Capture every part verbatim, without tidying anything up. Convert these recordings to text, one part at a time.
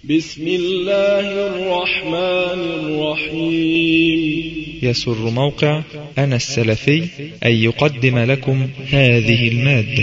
بسم الله الرحمن الرحيم. يسر موقع أنا السلفي أن يقدم لكم هذه المادة.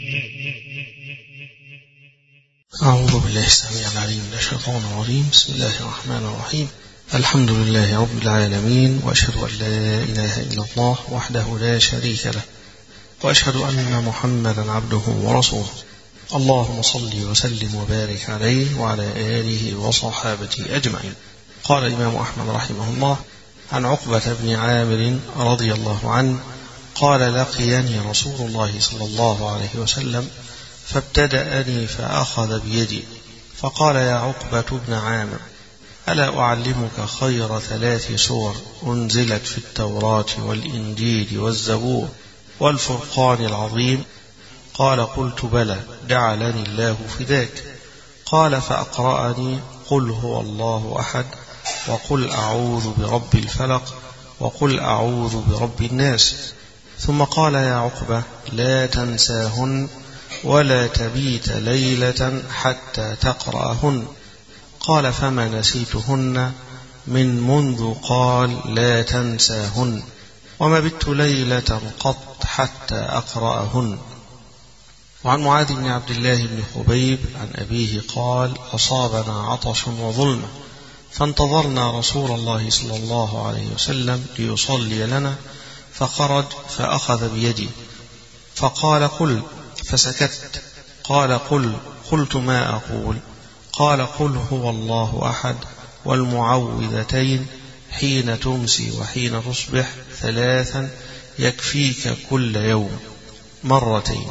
أعوذ بالله السميع العليم من الشيطان الرجيم. بسم الله الرحمن الرحيم. الحمد لله رب العالمين، وأشهد أن لا إله إلا الله وحده لا شريك له، وأشهد أن محمدا عبده ورسوله. اللهم صل وسلم وبارك عليه وعلى آله وصحابته أجمعين. قال الإمام أحمد رحمه الله عن عقبة بن عامر رضي الله عنه قال: لقيني رسول الله صلى الله عليه وسلم فابتدأني فأخذ بيدي فقال: يا عقبة بن عامر، ألا أعلمك خير ثلاث سور أنزلت في التوراة والإنجيل والزبور والفرقان العظيم؟ قال: قلت بلى، جعلني الله فداك. قال: فأقرأني قل هو الله أحد، وقل أعوذ برب الفلق، وقل أعوذ برب الناس. ثم قال: يا عقبة، لا تنساهن ولا تبيت ليلة حتى تقرأهن. قال: فما نسيتهن من منذ قال لا تنساهن، وما بت ليلة قط حتى أقرأهن. وعن معاذ بن عبد الله بن خبيب عن أبيه قال: أصابنا عطش وظلمة فانتظرنا رسول الله صلى الله عليه وسلم ليصلي لنا، فخرج فأخذ بيدي فقال: قل، فسكت. قال: قل. قلت: ما أقول؟ قال: قل هو الله أحد والمعوذتين حين تمسي وحين تصبح ثلاثا، يكفيك كل يوم مرتين.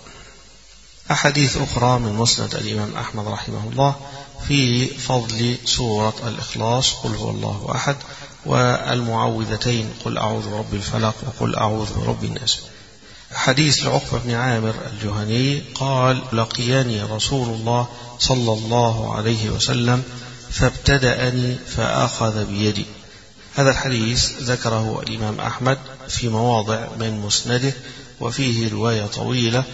أحاديث أخرى من مسند الإمام أحمد رحمه الله في فضل سورة الإخلاص قل هو الله أحد، والمعوذتين قل أعوذ برب الفلق وقل أعوذ برب الناس. حديث لعقبة بن عامر الجهني قال: لقيني رسول الله صلى الله عليه وسلم فابتدأني فأخذ بيدي. هذا الحديث ذكره الإمام أحمد في مواضع من مسنده، وفيه رواية طويلة.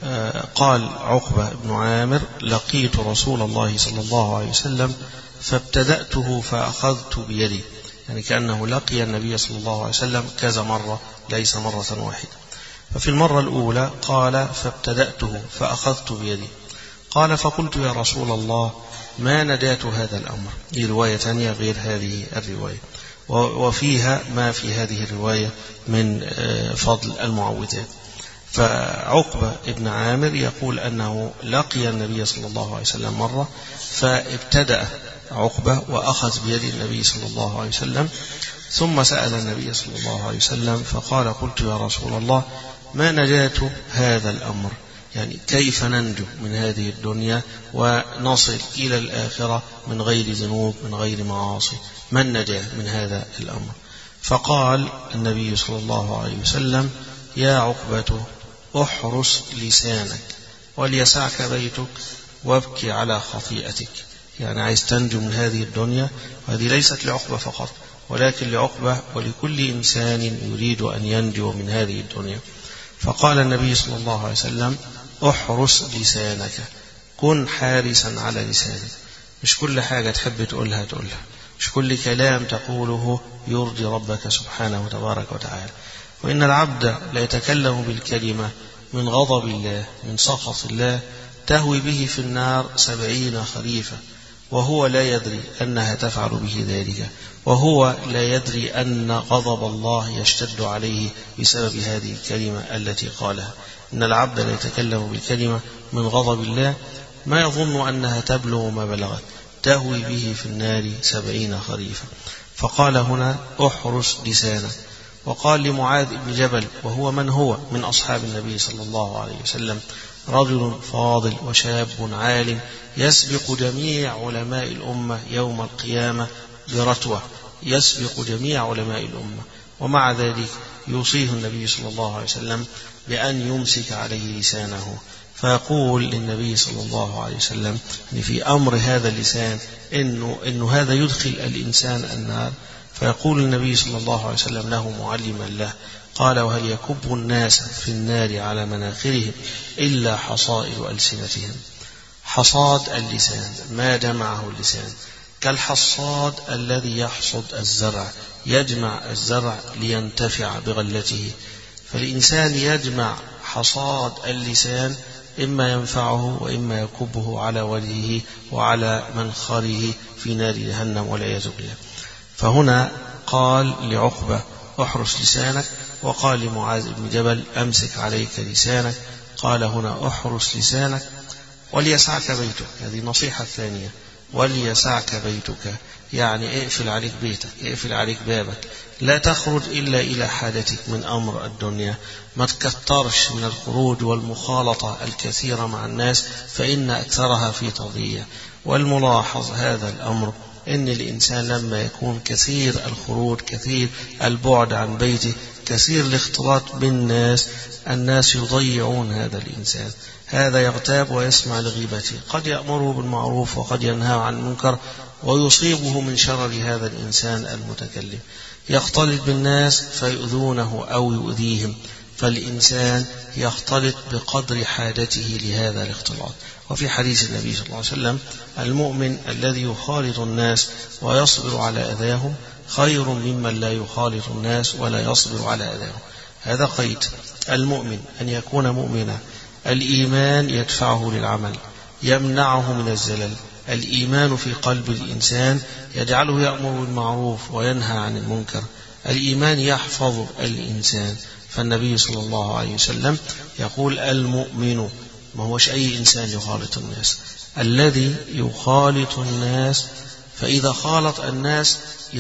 قال عقبة بن عامر: لقيت رسول الله صلى الله عليه وسلم فابتدأته فأخذت بيدي، يعني كأنه لقي النبي صلى الله عليه وسلم كذا مرة ليس مرة واحدة. ففي المرة الأولى قال: فابتدأته فأخذت بيدي. قال: فقلت: يا رسول الله، ما ندات هذا الأمر؟ دي رواية ثانية غير هذه الرواية، وفيها ما في هذه الرواية من فضل المعوذات. فعقبة ابن عامر يقول أنه لقي النبي صلى الله عليه وسلم مرة، فابتدأ عقبة وأخذ بيد النبي صلى الله عليه وسلم، ثم سأل النبي صلى الله عليه وسلم فقال: قلت: يا رسول الله، ما نجاة هذا الأمر؟ يعني كيف ننجو من هذه الدنيا ونصل إلى الآخرة من غير ذنوب من غير معاصي؟ ما النجاة من هذا الأمر؟ فقال النبي صلى الله عليه وسلم: يا عقبة، احرس لسانك وليسعك بيتك وابكي على خطيئتك. يعني عايز تنجو من هذه الدنيا، وهذه ليست لعقبة فقط ولكن لعقبة ولكل إنسان يريد أن ينجو من هذه الدنيا. فقال النبي صلى الله عليه وسلم: احرس لسانك، كن حارسا على لسانك. مش كل حاجة تحب تقولها تقولها، مش كل كلام تقوله يرضي ربك سبحانه وتبارك وتعالى. وإن العبد لا يتكلم بالكلمة من غضب الله من سخط الله تهوي به في النار سبعين خريفا، وهو لا يدري أنها تفعل به ذلك، وهو لا يدري أن غضب الله يشتد عليه بسبب هذه الكلمة التي قالها. إن العبد لا يتكلم بالكلمة من غضب الله ما يظن أنها تبلغ ما بلغت، تهوي به في النار سبعين خريفا. فقال هنا: احرس لسانك. وقال لمعاذ بن جبل، وهو من هو من أصحاب النبي صلى الله عليه وسلم، رجل فاضل وشاب عالم يسبق جميع علماء الأمة يوم القيامة برتوة، يسبق جميع علماء الأمة، ومع ذلك يوصيه النبي صلى الله عليه وسلم بأن يمسك عليه لسانه. فيقول للنبي صلى الله عليه وسلم إن في أمر هذا اللسان إنه, إنه هذا يدخل الإنسان النار. فيقول النبي صلى الله عليه وسلم له معلما له: قال: وهل يكب الناس في النار على مناخرهم إلا حصائر ألسنتهم؟ حصاد اللسان ما جمعه اللسان، كالحصاد الذي يحصد الزرع، يجمع الزرع لينتفع بغلته. فالإنسان يجمع حصاد اللسان، إما ينفعه وإما يكبه على وجهه وعلى منخره في نار جهنم والعياذ بالله. فهنا قال لعقبة احرس لسانك، وقال لمعاذ بن جبل أمسك عليك لسانك. قال هنا احرس لسانك وليسعك بيتك، هذه نصيحة ثانية، وليسعك بيتك يعني اقفل عليك بيتك، اقفل عليك بابك، لا تخرج إلا إلى حاجتك من أمر الدنيا، ما تكترش من الخروج والمخالطة الكثيرة مع الناس فإن أكثرها في تضييع. والملاحظ هذا الأمر إن الإنسان لما يكون كثير الخروج، كثير البعد عن بيته، كثير الاختلاط بالناس، الناس يضيعون هذا الإنسان. هذا يغتاب ويسمع لغيبته، قد يأمره بالمعروف وقد ينهى عن المنكر ويصيبه من شر هذا الإنسان المتكلم. يختلط بالناس فيؤذونه أو يؤذيهم، فالإنسان يختلط بقدر حاجته لهذا الاختلاط. وفي حديث النبي صلى الله عليه وسلم المؤمن الذي يخالط الناس ويصبر على أذاهم خير ممن لا يخالط الناس ولا يصبر على أذاهم. هذا قيد المؤمن أن يكون مؤمنا، الإيمان يدفعه للعمل، يمنعه من الزلل. الإيمان في قلب الإنسان يجعله يأمر بالمعروف وينهى عن المنكر. الإيمان يحفظ الإنسان. فالنبي صلى الله عليه وسلم يقول المؤمن، ما هوش أي إنسان يخالط الناس، الذي يخالط الناس، فإذا خالط الناس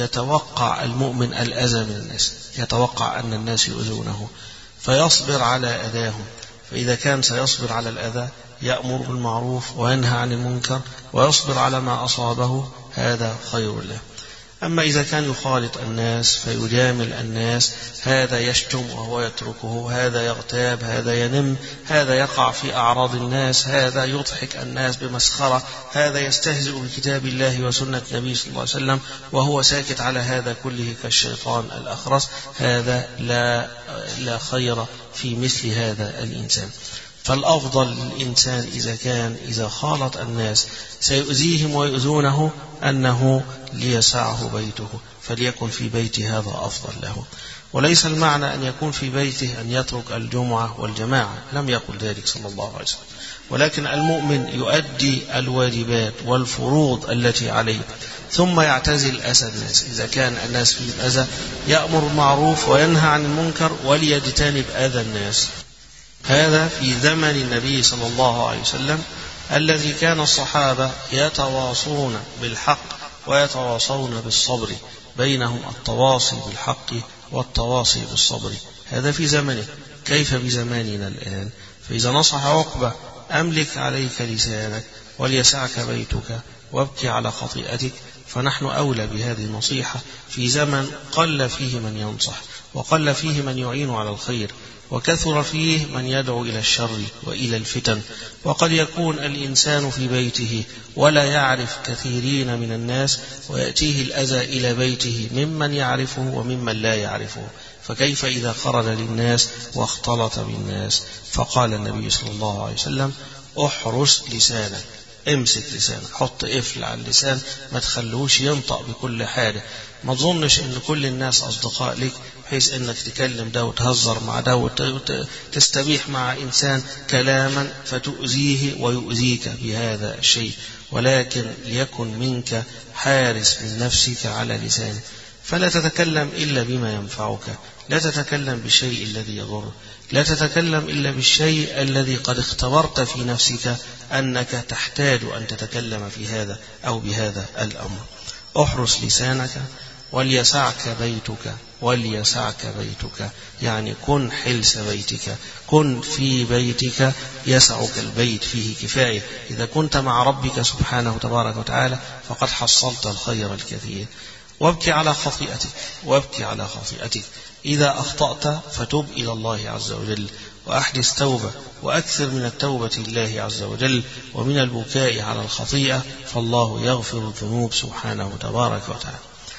يتوقع المؤمن الأذى من الناس، يتوقع أن الناس يؤذونه فيصبر على أذاهم. فإذا كان سيصبر على الأذى يأمر بالمعروف وينهى عن المنكر ويصبر على ما أصابه، هذا خير له. أما إذا كان يخالط الناس فيجامل الناس، هذا يشتم وهو يتركه، هذا يغتاب، هذا ينم، هذا يقع في أعراض الناس، هذا يضحك الناس بمسخرة، هذا يستهزئ بكتاب الله وسنة النبي صلى الله عليه وسلم وهو ساكت على هذا كله كالشيطان الأخرس، هذا لا, لا خير في مثل هذا الإنسان. فالأفضل للإنسان إذا كان إذا خالط الناس سيؤذيهم ويؤذونه أنه ليسعه بيته، فليكن في بيته، هذا أفضل له. وليس المعنى أن يكون في بيته أن يترك الجمعة والجماعة، لم يقل ذلك صلى الله عليه وسلم، ولكن المؤمن يؤدي الواجبات والفروض التي عليه ثم يعتزل أذى الناس. إذا كان الناس فيهم أذى يأمر بالمعروف وينهى عن المنكر وليجتنب أذى الناس. هذا في زمن النبي صلى الله عليه وسلم الذي كان الصحابة يتواصون بالحق ويتواصون بالصبر، بينهم التواصي بالحق والتواصي بالصبر. هذا في زمنه، كيف بزماننا الآن؟ فإذا نصح عقبة أملك عليك لسانك وليسعك بيتك وابكي على خطيئتك، فنحن أولى بهذه النصيحة في زمن قل فيه من ينصح وقل فيه من يعين على الخير وكثر فيه من يدعو إلى الشر وإلى الفتن. وقد يكون الإنسان في بيته ولا يعرف كثيرين من الناس ويأتيه الأذى إلى بيته ممن يعرفه وممن لا يعرفه، فكيف إذا خرج للناس واختلط بالناس؟ فقال النبي صلى الله عليه وسلم احرس لسانك، امسك لسانك، حط قفل على اللسان، ما تخلوش ينطق بكل حاجة. ما تظنش ان كل الناس اصدقاء لك بحيث انك تكلم ده وتهزر مع ده وتستبيح مع انسان كلاما فتؤذيه ويؤذيك بهذا الشيء، ولكن ليكن منك حارس من نفسك على لسانك، فلا تتكلم إلا بما ينفعك، لا تتكلم بالشيء الذي يضر، لا تتكلم إلا بالشيء الذي قد اختبرت في نفسك أنك تحتاج أن تتكلم في هذا أو بهذا الأمر. احرس لسانك وليسعك بيتك، وليسعك بيتك يعني كن حلس بيتك، كن في بيتك يسعك البيت، فيه كفاية. إذا كنت مع ربك سبحانه تبارك وتعالى فقد حصلت الخير الكثير. وابكي على خطيئتك، وابكي على خطيئتك، إذا أخطأت فتب إلى الله عز وجل وأحدث توبة، وأكثر من التوبة لله عز وجل ومن البكاء على الخطيئة، فالله يغفر الذنوب سبحانه تبارك وتعالى.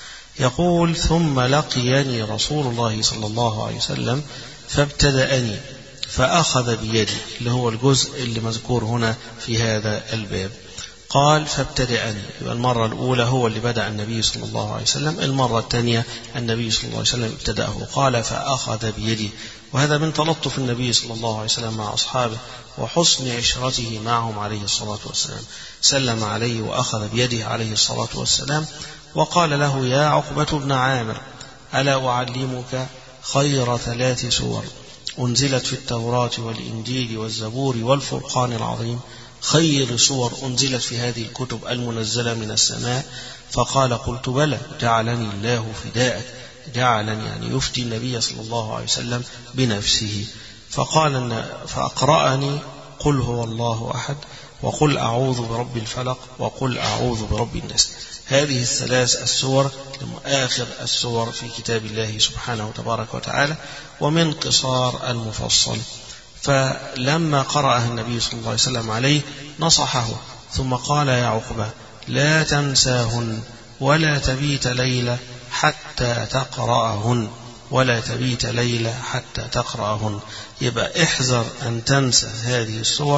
يقول ثم لقيني رسول الله صلى الله عليه وسلم فابتدأني فأخذ بيدي، اللي هو الجزء اللي مذكور هنا في هذا الباب. قال فابتدأني، يبقى المرة الأولى هو اللي بدأ النبي صلى الله عليه وسلم، المرة الثانية النبي صلى الله عليه وسلم ابتدأه. قال فأخذ بيدي، وهذا من تلطف النبي صلى الله عليه وسلم مع أصحابه وحسن عشرته معهم عليه الصلاة والسلام. سلم عليه وأخذ بيده عليه الصلاة والسلام وقال له: يا عقبة بن عامر، ألا أعلمك خير ثلاث سور أنزلت في التوراة والإنجيل والزبور والفرقان العظيم؟ خير سور أنزلت في هذه الكتب المنزلة من السماء. فقال: قلت بلى، جعلني الله فداءك. جعلني يعني يفتي النبي صلى الله عليه وسلم بنفسه. فقال فأقرأني: قل هو الله أحد، وقل أعوذ برب الفلق، وقل أعوذ برب الناس. هذه الثلاث السور آخر السور في كتاب الله سبحانه وتبارك وتعالى، ومن قصار المفصل. فلما قرأها النبي صلى الله عليه وسلم عليه نصحه، ثم قال: يا عقبة، لا تنساهن ولا تبيت ليلة حتى تقرأهن، ولا تبيت ليلة حتى تقرأهن. يبقى احذر أن تنسى هذه السور،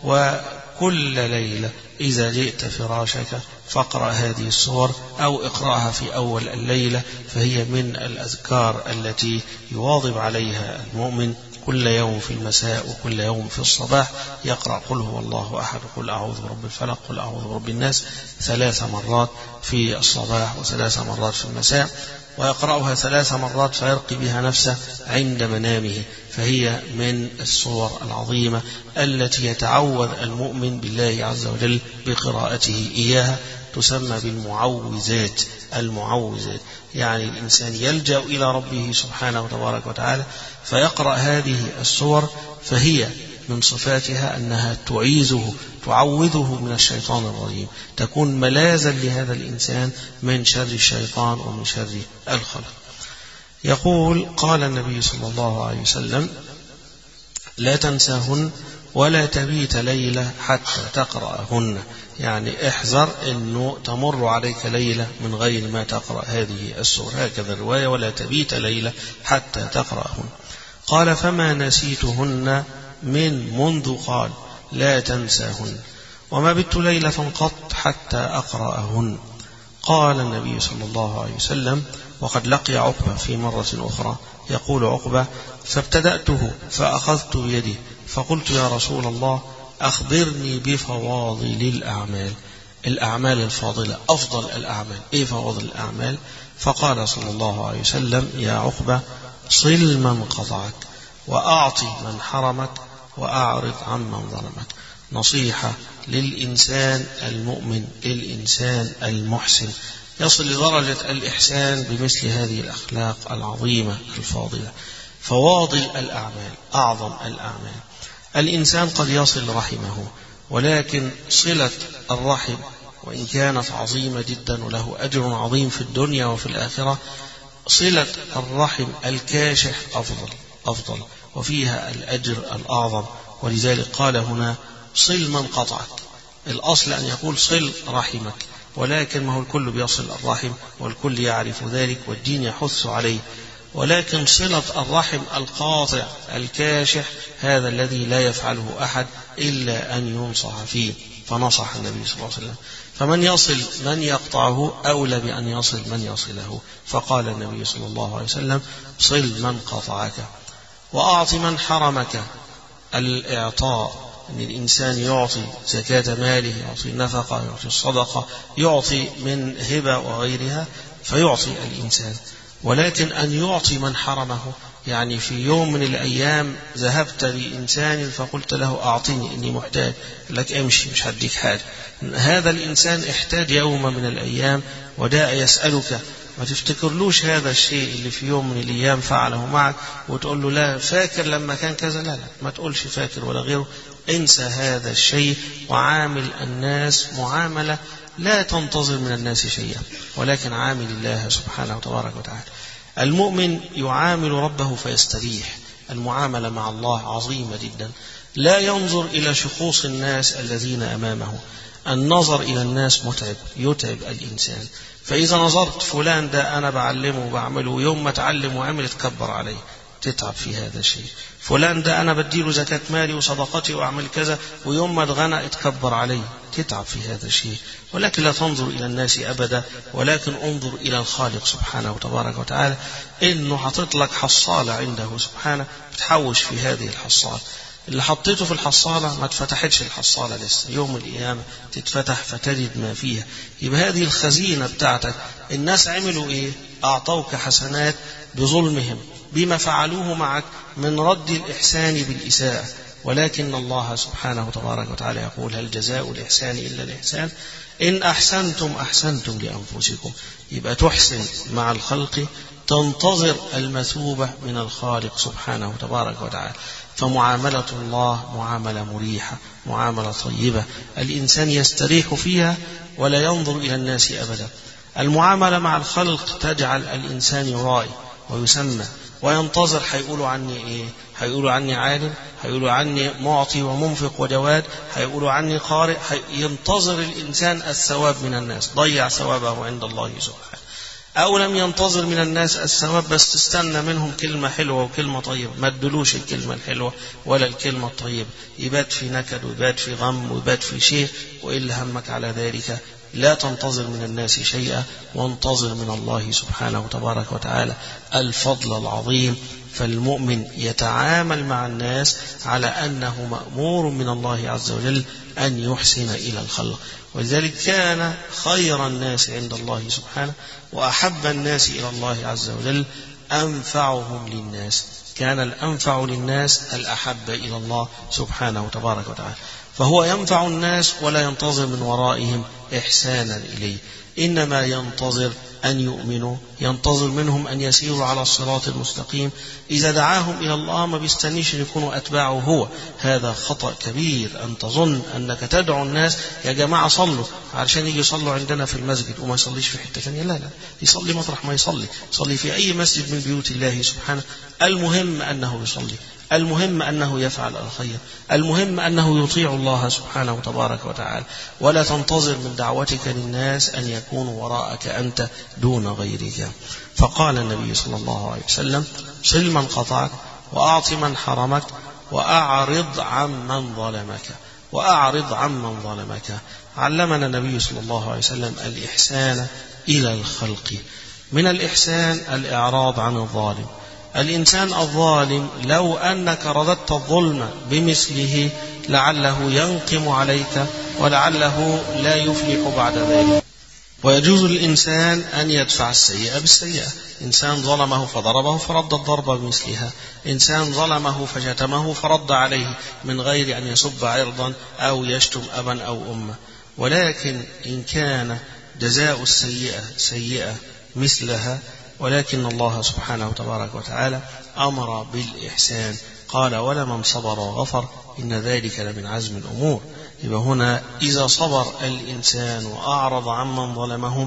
وكل ليلة إذا جئت فراشك فاقرأ هذه السور أو اقرأها في أول الليلة، فهي من الأذكار التي يواظب عليها المؤمن كل يوم في المساء وكل يوم في الصباح. يقرأ قل هو الله أحد، قل أعوذ برب الفلق، قل أعوذ برب الناس ثلاث مرات في الصباح وثلاث مرات في المساء، ويقرأها ثلاث مرات فيرقي بها نفسه عند منامه. فهي من السور العظيمة التي يتعوذ المؤمن بالله عز وجل بقراءته إياها، تسمى بالمعوذات. المعوذات يعني الإنسان يلجأ إلى ربه سبحانه وتبارك وتعالى فيقرأ هذه السور، فهي من صفاتها أنها تعيذه تعوذه من الشيطان الرجيم، تكون ملاذا لهذا الإنسان من شر الشيطان ومن شر الخلق. يقول: قال النبي صلى الله عليه وسلم: لا تنساهن ولا تبيت ليلة حتى تقرأهن. يعني احذر أنه تمر عليك ليلة من غير ما تقرأ هذه السورة، هكذا الرواية: ولا تبيت ليلة حتى تقرأهن. قال: فما نسيتهن من منذ قال لا تنساهن، وما بت ليلة قط حتى أقرأهن. قال النبي صلى الله عليه وسلم، وقد لقي عقبة في مرة أخرى، يقول عقبة: فابتدأته فأخذت بيده فقلت: يا رسول الله، أخبرني بفواضل الأعمال. الأعمال الفاضلة، أفضل الأعمال، إيه فواضل الأعمال؟ فقال صلى الله عليه وسلم: يا عقبة، صل من قطعك، وأعطي من حرمك، وأعرض عمن ظلمك. نصيحة للإنسان المؤمن، للإنسان المحسن، يصل لدرجة الإحسان بمثل هذه الأخلاق العظيمة الفاضلة. فواضل الأعمال، أعظم الأعمال. الإنسان قد يصل رحمه، ولكن صلة الرحم وإن كانت عظيمة جدا وله أجر عظيم في الدنيا وفي الآخرة، صلة الرحم الكاشح أفضل أفضل وفيها الأجر الأعظم. ولذلك قال هنا: صل من قطعك. الأصل أن يقول صل رحمك، ولكن ما هو الكل بيصل الرحم والكل يعرف ذلك والدين يحث عليه، ولكن صلة الرحم القاطع الكاشح هذا الذي لا يفعله أحد إلا أن ينصح فيه. فنصح النبي صلى الله عليه وسلم، فمن يصل من يقطعه أولى بأن يصل من يصله. فقال النبي صلى الله عليه وسلم: صل من قطعك، وأعط من حرمك. الإعطاء أن الإنسان يعطي زكاة ماله، يعطي نفقة، يعطي الصدقة، يعطي من هبة وغيرها، فيعطي الإنسان. ولكن أن يعطي من حرمه، يعني في يوم من الأيام ذهبت لإنسان فقلت له: أعطيني إني محتاج، لك امشي مش هديك حاجة. هذا الإنسان احتاج يوم من الأيام وداء يسألك، ما تفتكرلوش هذا الشيء اللي في يوم من الأيام فعله معك وتقول له: لا فاكر لما كان كذا. لا لا ما تقولش فاكر ولا غيره، انسى هذا الشيء وعامل الناس معاملة لا تنتظر من الناس شيئا، ولكن عامل الله سبحانه وتبارك وتعالى. المؤمن يعامل ربه فيستريح. المعاملة مع الله عظيمة جدا، لا ينظر إلى شخوص الناس الذين أمامه. النظر إلى الناس متعب، يتعب الإنسان. فإذا نظرت فلان ده أنا بعلمه وبعمله، يوم ما تعلم وعمل تكبر عليه، تتعب في هذا الشيء. فلان ده أنا بديله زكاة مالي وصدقتي وأعمل كذا، ويوم ما اتغنى اتكبر عليه، تتعب في هذا الشيء. ولكن لا تنظر إلى الناس أبدا، ولكن انظر إلى الخالق سبحانه وتبارك وتعالى، إنه حطيت لك حصالة عنده سبحانه، بتحوش في هذه الحصالة. اللي حطيته في الحصالة ما تفتحتش الحصالة لسه، يوم القيامة تتفتح فتجد ما فيها. يبقى هذه الخزينة بتاعتك. الناس عملوا إيه؟ أعطوك حسنات بظلمهم، بما فعلوه معك من رد الإحسان بالإساءة. ولكن الله سبحانه وتبارك وتعالى يقول: هل جزاء الإحسان إلا الإحسان؟ إن أحسنتم أحسنتم لأنفسكم. يبقى تحسن مع الخلق، تنتظر المثوبة من الخالق سبحانه وتبارك وتعالى. فمعاملة الله معاملة مريحة، معاملة طيبة، الإنسان يستريح فيها ولا ينظر إلى الناس أبدا. المعاملة مع الخلق تجعل الإنسان يرائي ويسمى وينتظر، هيقولوا عني إيه؟ هيقولوا عني عالم، هيقولوا عني معطي ومنفق وجواد، هيقولوا عني قارئ. ينتظر الإنسان الثواب من الناس، ضيع ثوابه عند الله سبحانه. أو لم ينتظر من الناس الثواب، بس تستنى منهم كلمة حلوة وكلمة طيبة، ما تدلوش الكلمة الحلوة ولا الكلمة الطيبة، يبات في نكد ويبات في غم ويبات في شيء. وإلا همك على ذلك، لا تنتظر من الناس شيئا، وانتظر من الله سبحانه وتبارك وتعالى الفضل العظيم. فالمؤمن يتعامل مع الناس على أنه مأمور من الله عز وجل أن يحسن إلى الخلق. ولذلك كان خير الناس عند الله سبحانه وأحب الناس إلى الله عز وجل أنفعهم للناس. كان الأنفع للناس الأحب إلى الله سبحانه وتبارك وتعالى. فهو ينفع الناس ولا ينتظر من ورائهم إحسانا إليه، إنما ينتظر أن يؤمنوا، ينتظر منهم أن يسيروا على الصراط المستقيم. إذا دعاهم إلى الله ما بيستنيش أن يكونوا أتباعه هو. هذا خطأ كبير، أن تظن أنك تدعو الناس يا جماعة صلوا علشان يجي يصلوا عندنا في المسجد وما يصليش في حتة ثانية. لا لا، يصلي مطرح ما يصلي، يصلي في أي مسجد من بيوت الله سبحانه. المهم أنه يصلي، المهم أنه يفعل الخير، المهم أنه يطيع الله سبحانه وتبارك وتعالى. ولا تنتظر من دعوتك للناس أن يكونوا وراءك أنت دون غيرك. فقال النبي صلى الله عليه وسلم: صل من قطعك، وأعط من حرمك، وأعرض عمن ظلمك، وأعرض عمن ظلمك. علمنا النبي صلى الله عليه وسلم الإحسان إلى الخلق. من الإحسان الإعراض عن الظالم. الإنسان الظالم لو أنك رددت الظلم بمثله لعله ينقم عليك، ولعله لا يفلح بعد ذلك. ويجوز للإنسان أن يدفع السيئة بالسيئة. إنسان ظلمه فضربه فرد الضرب بمثلها، إنسان ظلمه فشتمه فرد عليه من غير أن يسب عرضا أو يشتم أبا أو أمه. ولكن إن كان جزاء السيئة سيئة مثلها، ولكن الله سبحانه وتبارك وتعالى أمر بالإحسان، قال: ولمن صبر وغفر إن ذلك لمن عزم الأمور. يبقى هنا إذا صبر الإنسان وأعرض عمن ظلمه،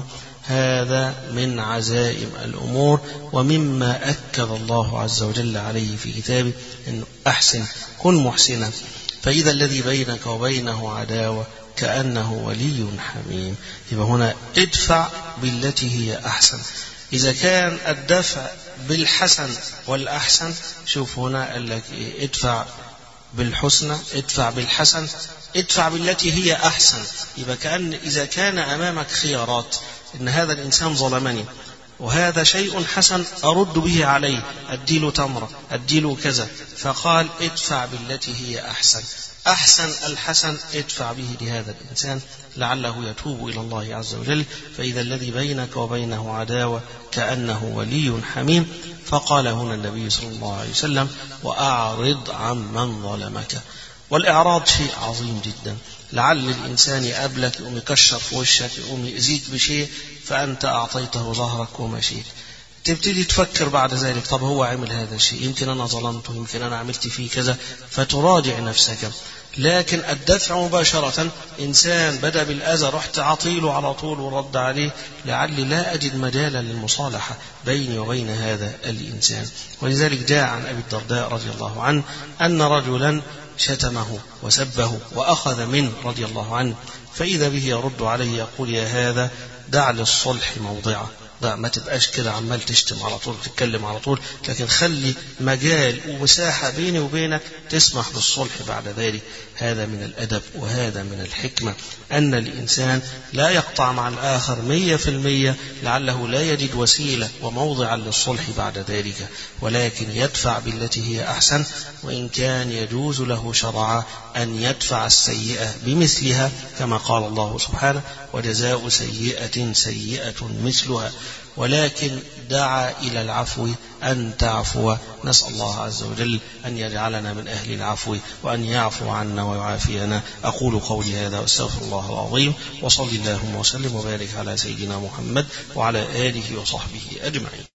هذا من عزائم الأمور، ومما أكد الله عز وجل عليه في كتابه: إنه أحسن، كن محسنا، فإذا الذي بينك وبينه عداوة كأنه ولي حميم. يبقى هنا ادفع بالتي هي أحسن. إذا كان الدفع بالحسن والأحسن، شوف هنا قال لك إيه؟ ادفع بالحسنى، ادفع بالحسن، ادفع بالتي هي أحسن. يبقى كأن إذا كان أمامك خيارات، إن هذا الإنسان ظلمني وهذا شيء حسن أرد به عليه، أديله تمرة، أديله كذا، فقال ادفع بالتي هي أحسن. أحسن الحسن ادفع به لهذا الإنسان لعله يتوب إلى الله عز وجل، فإذا الذي بينك وبينه عداوة كأنه ولي حميم. فقال هنا النبي صلى الله عليه وسلم: وأعرض عمن ظلمك. والإعراض شيء عظيم جدا. لعل الإنسان يقابلك يقوم يكشر في وشك، يقوم يأذيك بشيء، فأنت أعطيته ظهرك ومشيت. تبتدي تفكر بعد ذلك: طب هو عمل هذا الشيء، يمكن أنا ظلمته، يمكن أنا عملت فيه كذا، فتراجع نفسك. لكن الدفع مباشرة، إنسان بدأ بالأذى رحت عطيله على طول ورد عليه، لعلي لا أجد مجالا للمصالحة بيني وبين هذا الإنسان. ولذلك جاء عن أبي الدرداء رضي الله عنه أن رجلا شتمه وسبه وأخذ منه رضي الله عنه، فإذا به يرد عليه يقول: يا هذا دع للصلح موضعه، ما تبقاش كده عمال تشتم على طول تتكلم على طول، لكن خلي مجال ومساحة بيني وبينك تسمح بالصلح بعد ذلك. هذا من الأدب وهذا من الحكمة، أن الإنسان لا يقطع مع الآخر مية في المية لعله لا يجد وسيلة وموضعا للصلح بعد ذلك، ولكن يدفع بالتي هي أحسن، وإن كان يجوز له شرعا أن يدفع السيئة بمثلها كما قال الله سبحانه وجزاء سيئة سيئة مثلها، ولكن دعا إلى العفو أن تعفو. نسأل الله عز وجل أن يجعلنا من أهل العفو وأن يعفو عنا ويعافينا. أقول قولي هذا واستغفر الله العظيم، وصل اللهم وسلم وبارك على سيدنا محمد وعلى آله وصحبه أجمعين.